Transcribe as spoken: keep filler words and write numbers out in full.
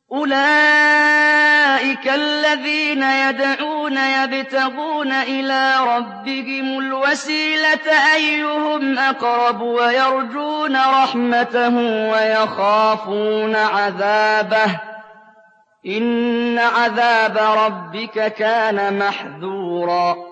أُولَٰئِكَ الَّذِينَ يَدْعُونَ يَبْتَغُونَ إِلَىٰ رَبِّهِمُ الْوَسِيلَةَ أَيُّهُمْ أَقْرَبُ وَيَرْجُونَ رَحْمَتَهُ وَيَخَافُونَ عَذَابَهُ ۚ إِنَّ عَذَابَ رَبِّكَ كَانَ مَحْذُورًا